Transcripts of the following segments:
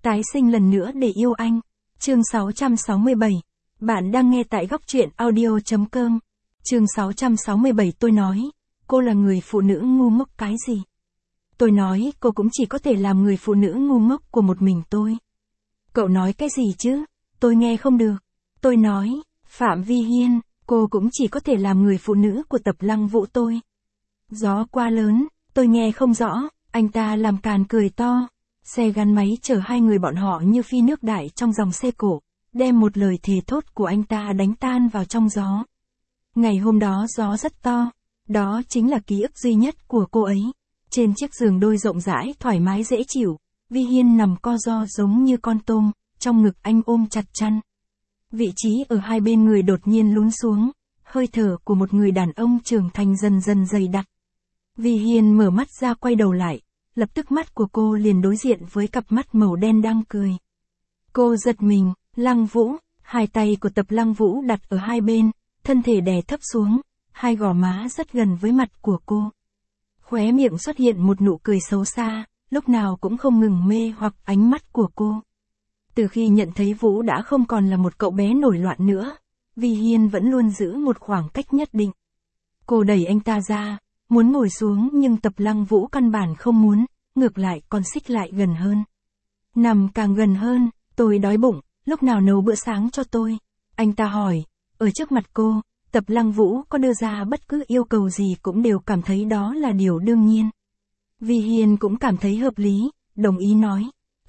Tái sinh lần nữa để yêu anh. Chương 667. Bạn đang nghe tại góc truyện audio.com. Chương 667 tôi nói, cô là người phụ nữ ngu ngốc cái gì? Tôi nói cô cũng chỉ có thể làm người phụ nữ ngu ngốc của một mình tôi. Cậu nói cái gì chứ? Tôi nghe không được. Tôi nói, Phạm Vi Hiên, cô cũng chỉ có thể làm người phụ nữ của Tập Lăng Vũ tôi. Gió quá lớn, tôi nghe không rõ, anh ta làm càn cười to. Xe gắn máy chở hai người bọn họ như phi nước đại trong dòng xe cổ, đem một lời thề thốt của anh ta đánh tan vào trong gió. Ngày hôm đó gió rất to, đó chính là ký ức duy nhất của cô ấy. Trên chiếc giường đôi rộng rãi thoải mái dễ chịu, Vi Hiên nằm co ro giống như con tôm, trong ngực anh ôm chặt chăn. Vị trí ở hai bên người đột nhiên lún xuống, hơi thở của một người đàn ông trưởng thành dần dần dày đặc. Vi Hiên mở mắt ra quay đầu lại, lập tức mắt của cô liền đối diện với cặp mắt màu đen đang cười. Cô giật mình, Lăng Vũ, hai tay của Tập Lăng Vũ đặt ở hai bên, thân thể đè thấp xuống, hai gò má rất gần với mặt của cô. Khóe miệng xuất hiện một nụ cười xấu xa, lúc nào cũng không ngừng mê hoặc ánh mắt của cô. Từ khi nhận thấy Vũ đã không còn là một cậu bé nổi loạn nữa, Vi Hiên vẫn luôn giữ một khoảng cách nhất định. Cô đẩy anh ta ra, muốn ngồi xuống nhưng Tập Lăng Vũ căn bản không muốn, ngược lại còn xích lại gần hơn. Nằm càng gần hơn, tôi đói bụng, lúc nào nấu bữa sáng cho tôi? Anh ta hỏi, ở trước mặt cô, Tập Lăng Vũ có đưa ra bất cứ yêu cầu gì cũng đều cảm thấy đó là điều đương nhiên. Vi Hiên cũng cảm thấy hợp lý, đồng ý nói,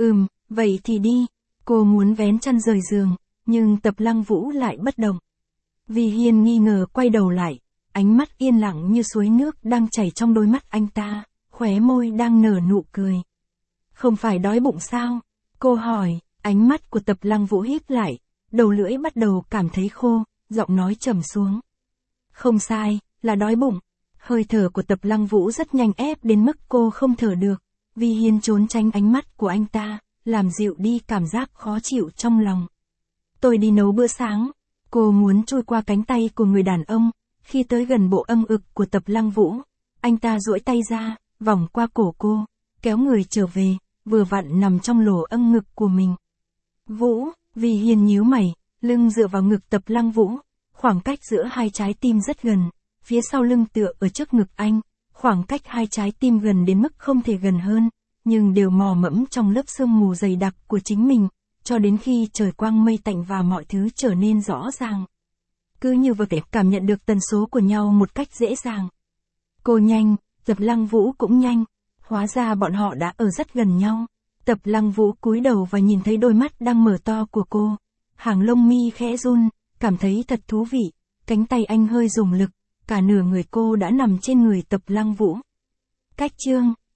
vậy thì đi. Cô muốn vén chăn rời giường, nhưng Tập Lăng Vũ lại bất động. Vi Hiên nghi ngờ quay đầu lại, ánh mắt yên lặng như suối nước đang chảy trong đôi mắt anh ta, khóe môi đang nở nụ cười. Không phải đói bụng sao? Cô hỏi, ánh mắt của Tập Lăng Vũ híp lại, đầu lưỡi bắt đầu cảm thấy khô, giọng nói trầm xuống. Không sai, là đói bụng. Hơi thở của Tập Lăng Vũ rất nhanh ép đến mức cô không thở được. Vi Hiên trốn tránh ánh mắt của anh ta, làm dịu đi cảm giác khó chịu trong lòng. Tôi đi nấu bữa sáng. Cô muốn trôi qua cánh tay của người đàn ông. Khi tới gần bộ âm ực của Tập Lăng Vũ, anh ta duỗi tay ra, vòng qua cổ cô, kéo người trở về, vừa vặn nằm trong lỗ âm ngực của mình. Vũ, Vi Hiên nhíu mày, lưng dựa vào ngực Tập Lăng Vũ, khoảng cách giữa hai trái tim rất gần, phía sau lưng tựa ở trước ngực anh, khoảng cách hai trái tim gần đến mức không thể gần hơn, nhưng đều mò mẫm trong lớp sương mù dày đặc của chính mình, cho đến khi trời quang mây tạnh và mọi thứ trở nên rõ ràng. Cứ như vừa thể cảm nhận được tần số của nhau một cách dễ dàng. Cô nhanh, Tập Lăng Vũ cũng nhanh, hóa ra bọn họ đã ở rất gần nhau. Tập Lăng Vũ cúi đầu và nhìn thấy đôi mắt đang mở to của cô, hàng lông mi khẽ run, cảm thấy thật thú vị, cánh tay anh hơi dùng lực, cả nửa người cô đã nằm trên người Tập Lăng Vũ. Cách chương